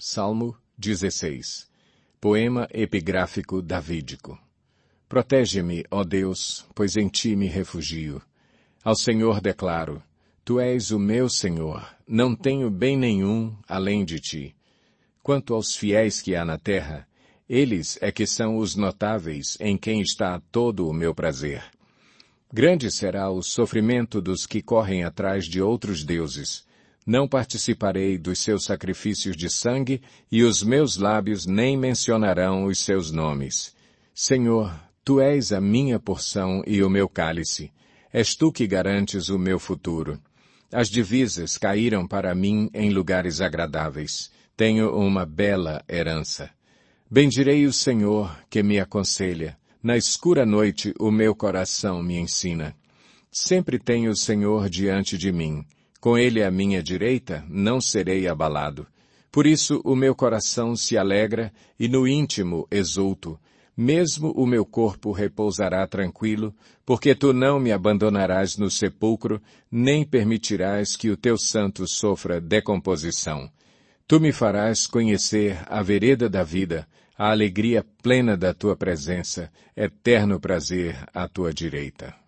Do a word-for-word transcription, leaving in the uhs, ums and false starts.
Salmo dezesseis. Poema epigráfico davídico. Protege-me, ó Deus, pois em ti me refugio. Ao Senhor declaro, tu és o meu Senhor, não tenho bem nenhum além de ti. Quanto aos fiéis que há na terra, eles é que são os notáveis em quem está todo o meu prazer. Grande será o sofrimento dos que correm atrás de outros deuses. Não participarei dos seus sacrifícios de sangue, e os meus lábios nem mencionarão os seus nomes. Senhor, tu és a minha porção e o meu cálice. És tu que garantes o meu futuro. As divisas caíram para mim em lugares agradáveis. Tenho uma bela herança. Bendirei o Senhor, que me aconselha. Na escura noite o meu coração me ensina. Sempre tenho o Senhor diante de mim. Com ele à minha direita, não serei abalado. Por isso o meu coração se alegra e no íntimo exulto. Mesmo o meu corpo repousará tranquilo, porque tu não me abandonarás no sepulcro, nem permitirás que o teu santo sofra decomposição. Tu me farás conhecer a vereda da vida, a alegria plena da tua presença, eterno prazer à tua direita.